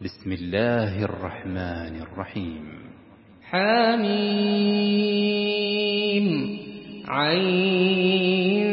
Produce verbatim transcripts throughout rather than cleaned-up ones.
بسم الله الرحمن الرحيم. حميم عين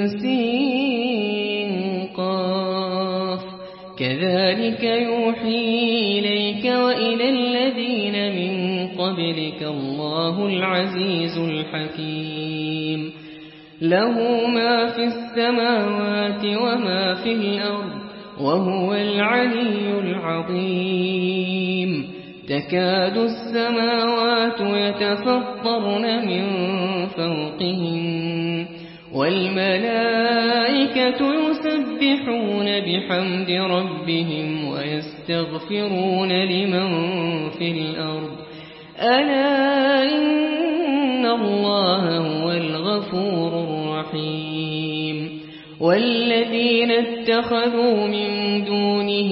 سين قاف كذلك يوحي إليك وإلى الذين من قبلك الله العزيز الحكيم. له ما في السماوات وما في الأرض وهو العلي العظيم. تكاد السماوات يتفطرن من فوقهن والملائكة يسبحون بحمد ربهم ويستغفرون لمن في الأرض ألا إن الله هو الغفور الرحيم. والذين اتخذوا من دونه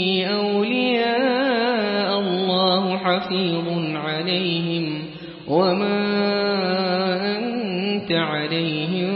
أولياء الله حفيظ عليهم وما أنت عليهم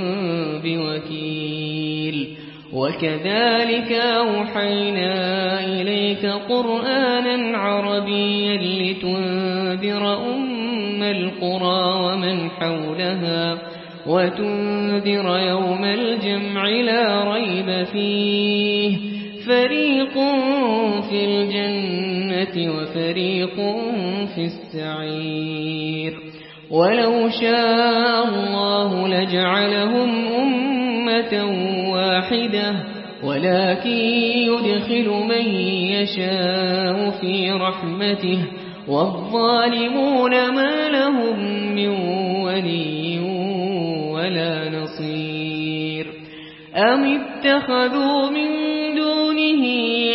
بوكيل. وكذلك أوحينا إليك قرآنا عربيا لتنذر أم القرى ومن حولها وتنذر يوم الجمع لا ريب فيه فريق في الجنة وفريق في السعير. ولو شاء الله لجعلهم أمة واحدة ولكن يدخل من يشاء في رحمته والظالمون ما لهم من ولي ولا نصير. أم اتخذوا من دونه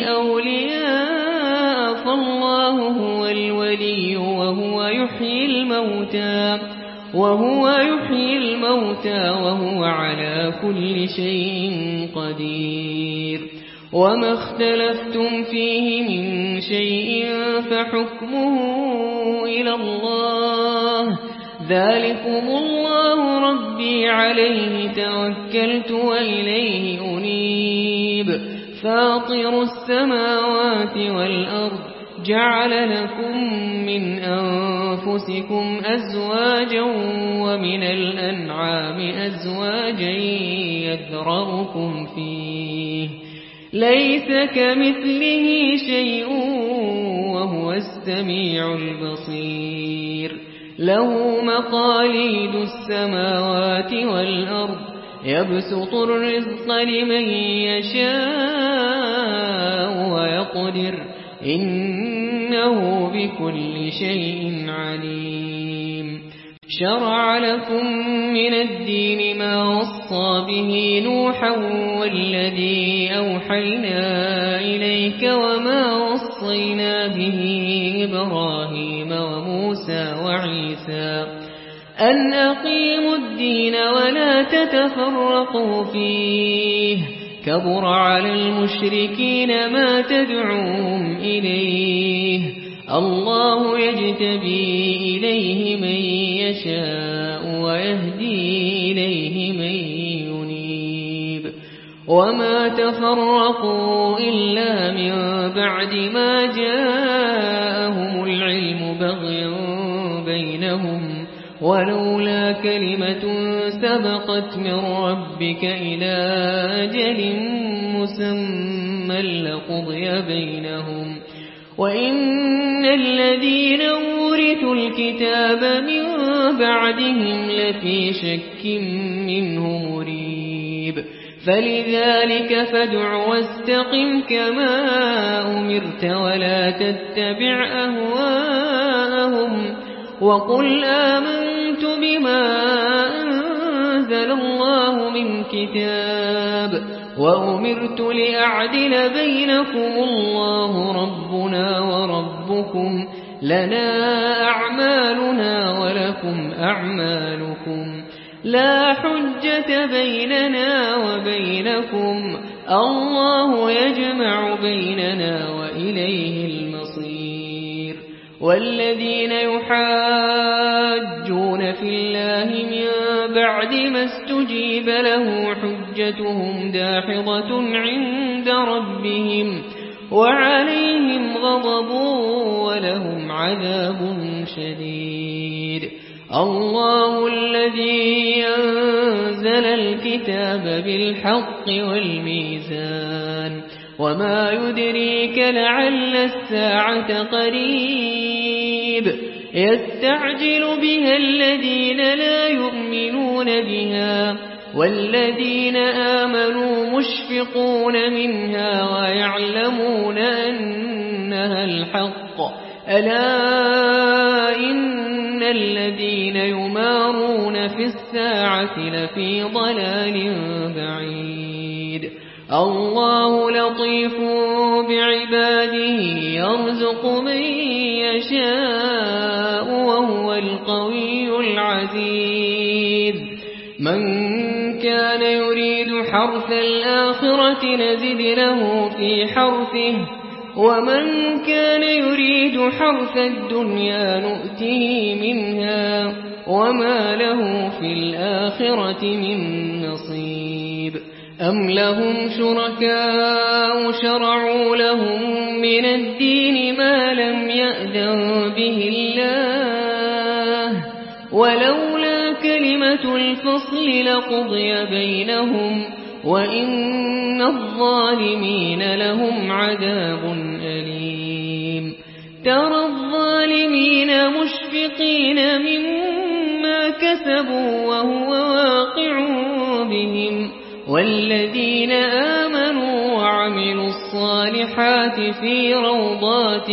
أولياء فالله هو الولي وهو يحيي الموتى وهو يحيي الموتى وهو على كل شيء قدير. وما اختلفتم فيه من شيء فحكمه إلى الله ذلكم الله ربي عليه توكلت وإليه أنيب. فاطر السماوات والأرض جعل لكم من أنفسكم أزواجا ومن الأنعام أزواجا يذرأكم فيه ليس كمثله شيء وهو السميع البصير. له مقاليد السماوات والأرض يبسط الرزق لمن يشاء ويقدر إنه بكل شيء عليم. شرع لكم من الدين ما وصى به نوحا والذي أوحينا إليك وما وصينا به إبراهيم وموسى وعيسى أن أقيموا الدين ولا تتفرقوا فيه كبر على المشركين ما تدعوهم إليه. الله يجتبي إليه من يشاء ويهدي إليه من ينيب. وما تفرقوا إلا من بعد ما جاءهم العلم بغيا بينهم ولولا كلمة سبقت من ربك إلى أجل مسمى لقضي بينهم وإن الذين أورثوا الكتاب من بعدهم لفي شك منه مريب. فلذلك فادع واستقم كما أمرت ولا تتبع أهواءهم وقل آمنت بما أنزل الله من كتاب وأمرت لأعدل بينكم الله ربنا وربكم لنا أعمالنا ولكم أعمالكم لا حجة بيننا وبينكم الله يجمع بيننا وإليه المصير. والذين يحاجون في الله من بعد ما استجيب له حجتهم داحضة عند ربهم وعليهم غضب ولهم عذاب شديد. الله الذي أنزل الكتاب بالحق والميزان وما يدريك لعل الساعة قريب يستعجل بها الذين لا يؤمنون بها والذين آمنوا مشفقون منها ويعلمون أنها الحق ألا إن الذين يمارون في الساعة لفي ضلال بعيد. الله لطيف بعباده يرزق من يشاء وهو القوي العزيز. من كان يريد حرث الآخرة نزد له في حرثه ومن كان يريد حرث الدنيا نؤته منها وما له في الآخرة من نصيب. أم لهم شركاء شرعوا لهم من الدين ما لم يأذن به الله ولولا كلمة الفصل لقضي بينهم وإن الظالمين لهم عذاب أليم. ترى الظالمين مشفقين مما كسبوا وهو واقع بهم والذين آمنوا وعملوا الصالحات في روضات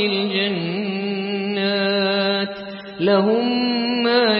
الجنات لهم ما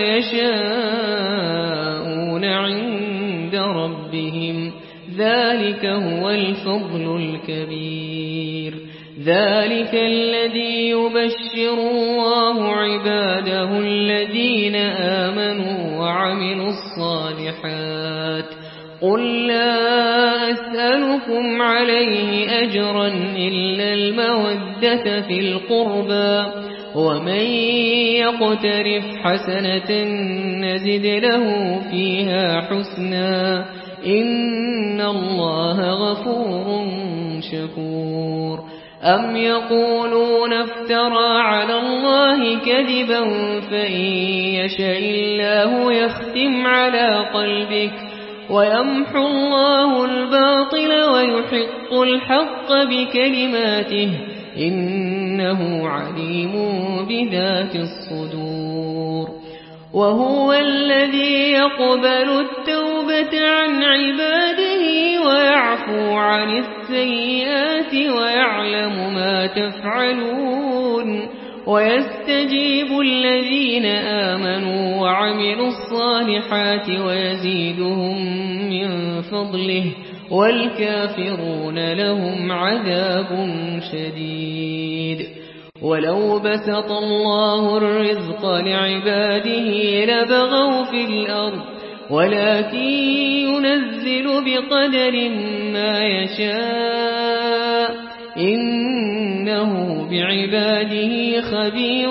يشاءون عند ربهم ذلك هو الفضل الكبير. ذلك الذي يبشر الله عباده الذين آمنوا وعملوا الصالحات. قل لا أسألكم عليه أجرا إلا المودة في القربى ومن يقترف حسنة نزد له فيها حسنا إن الله غفور شكور. أم يقولون افترى على الله كذبا فإن يشاء الله يختم على قلبك ويمحو الله الباطل ويحق الحق بكلماته إنه عليم بذات الصدور. وهو الذي يقبل التوبة عن عباده ويعفو عن السيئات ويعلم ما تفعلون ويستجيب الذين آمنوا وعملوا الصالحات ويزيدهم من فضله والكافرون لهم عذاب شديد. ولو بسط الله الرزق لعباده لبغوا في الأرض ولكن ينزل بقدر ما يشاء إنه بعباده خبير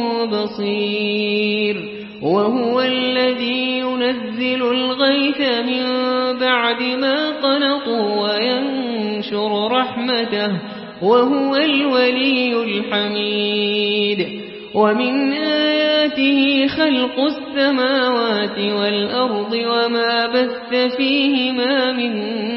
بصير. وهو الذي ينزل الغيث من بعد ما قنطوا وينشر رحمته وهو الولي الحميد. ومن آياته خلق السماوات والأرض وما بث فيهما من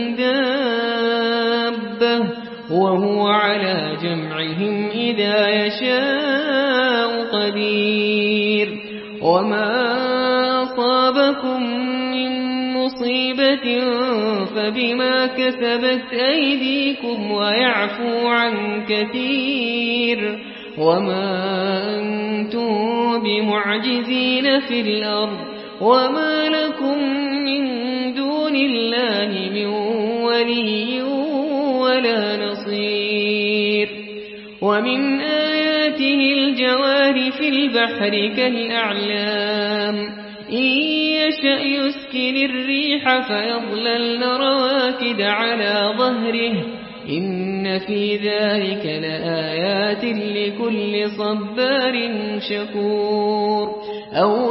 دابة وهو على جمعهم إذا يشاء قدير. وما أصابكم من مصيبة فبما كسبت أيديكم ويعفو عن كثير وما أنتم بمعجزين في الأرض وما لكم من دون الله من ولي ولا نصير. ومن آياته الجوار في البحر كالأعلام إن يشأ يسكن الريح فيظللن رواكد على ظهره إن في ذلك لآيات لكل صبار شكور. أو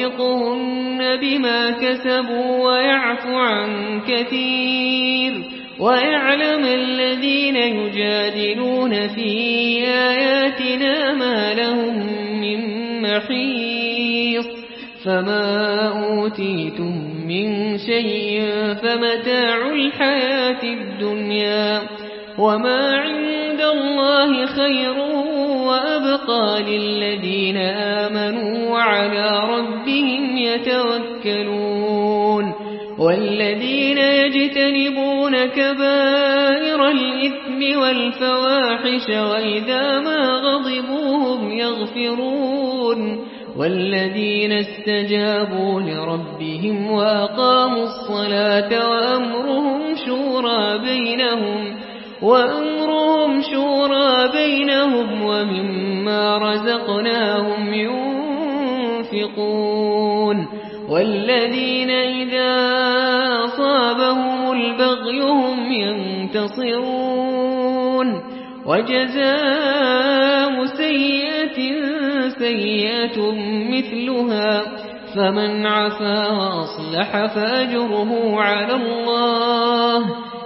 يوبقهن بما كسبوا ويعفو عن كثير ويعلم الذين يجادلون في آياتنا ما لهم من محيص فما أوتيتم من شيء فمتاع الحياة الدنيا وما عند الله خير وأبقى للذين آمنوا وعلى ربهم يتوكلون والذين يجتنبون كبائر الإثم والفواحش وإذا ما غضبوا هم يغفرون والذين استجابوا لربهم وأقاموا الصلاة وأمرهم شورى بينهم وأمرهم شورى بينهم ومما رزقناهم ينفقون والذين إذا أصابهم البغي هم ينتصرون وجزاء سيئة سيئة مثلها فمن عفا وأصلح فأجره على الله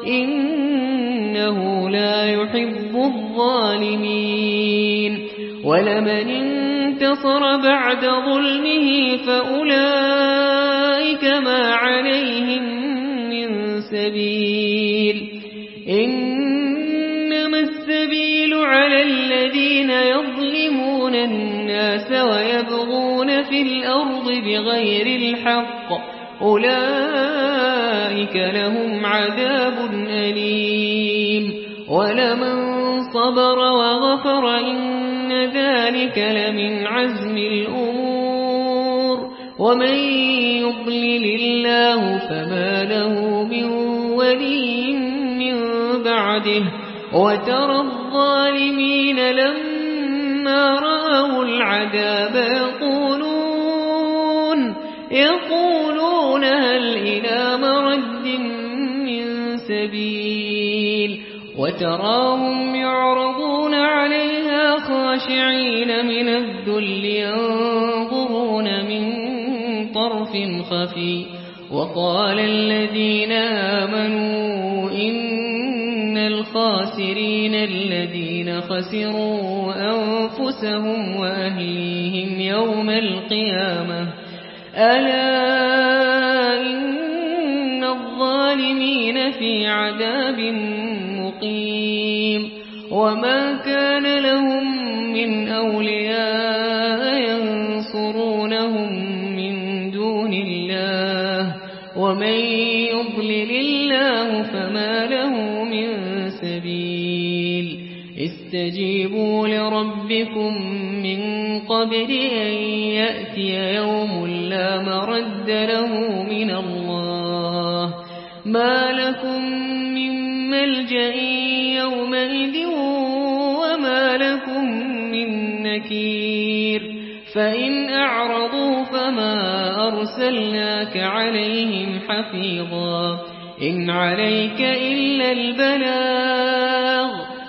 إنه لا يحب الظالمين ولمن انتصر بعد ظلمه فأولئك ما عليهم من سبيل إنما السبيل على الذين يظلمون الناس ويبغون في الأرض بغير الحق أولئك لهم عذاب أليم ولمن صبر وغفر إن ذلك لمن عزم الأمور ومن يضلل الله فما له من ولي من بعده وترى الظالمين لما رأوا العذاب يقولون يقولون هل إلى مرد من سبيل وتراهم يعرضون عليها خاشعين من الذل ينظرون من طرف خفي وقال الذين آمنوا إن الخاسرين الذين خسروا أنفسهم وأهليهم يوم القيامة ألا إن الظالمين في عذاب مقيم وما كان لهم من أولياء ينصرونهم من دون الله ومن يضلل الله فما له من سبيل استجيبوا لربكم من قبل أن يأتي يوم لا مرد له من الله ما لكم من ملجأ يومئذ وما لكم من نكير فإن أعرضوا فما أرسلناك عليهم حفيظا إن عليك إلا البلاغ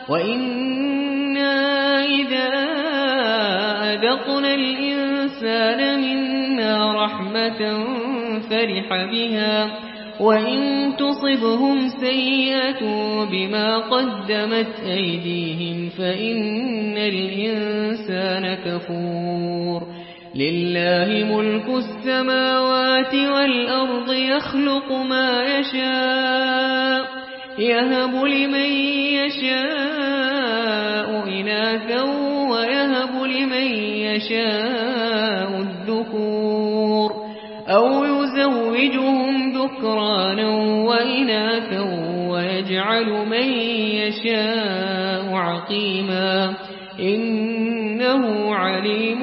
وإنا إذا أذقنا الإنسان منا رحمة فرح بها وإن تصبهم سيئة بما قدمت أيديهم فإن الإنسان كفور لله ملك السماوات والأرض يخلق ما يشاء يهب لمن يشاء إناثا ويهب لمن يشاء الذكور أو يزوجهم ذكرانا وإناثا ويجعل من يشاء عقيما إنه عليم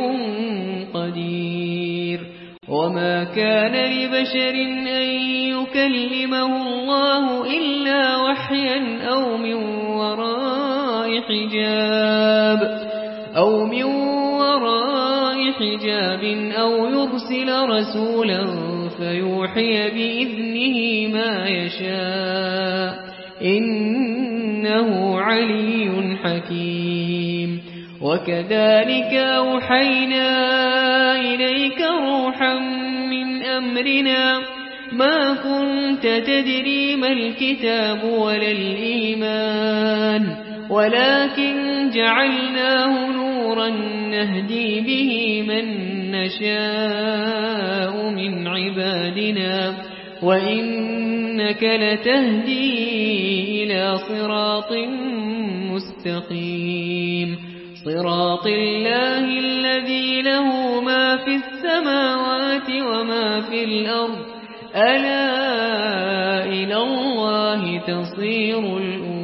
قدير وما كان لبشر أن يكلمه الله إلا وحيا أو من وراء حجاب أو من وراء حجاب أو يرسل رسولا فيوحي بإذنه ما يشاء إنه علي حكيم وكذلك أوحينا إليك روحا من أمرنا ما كنت تدري ما الكتاب ولا الإيمان ولكن جعلناه نورا نهدي به من نشاء من عبادنا وإنك لتهدي إلى صراط مستقيم صراط الله الذي له ما في السماوات وما في الأرض ألا إلى الله تصير الأمور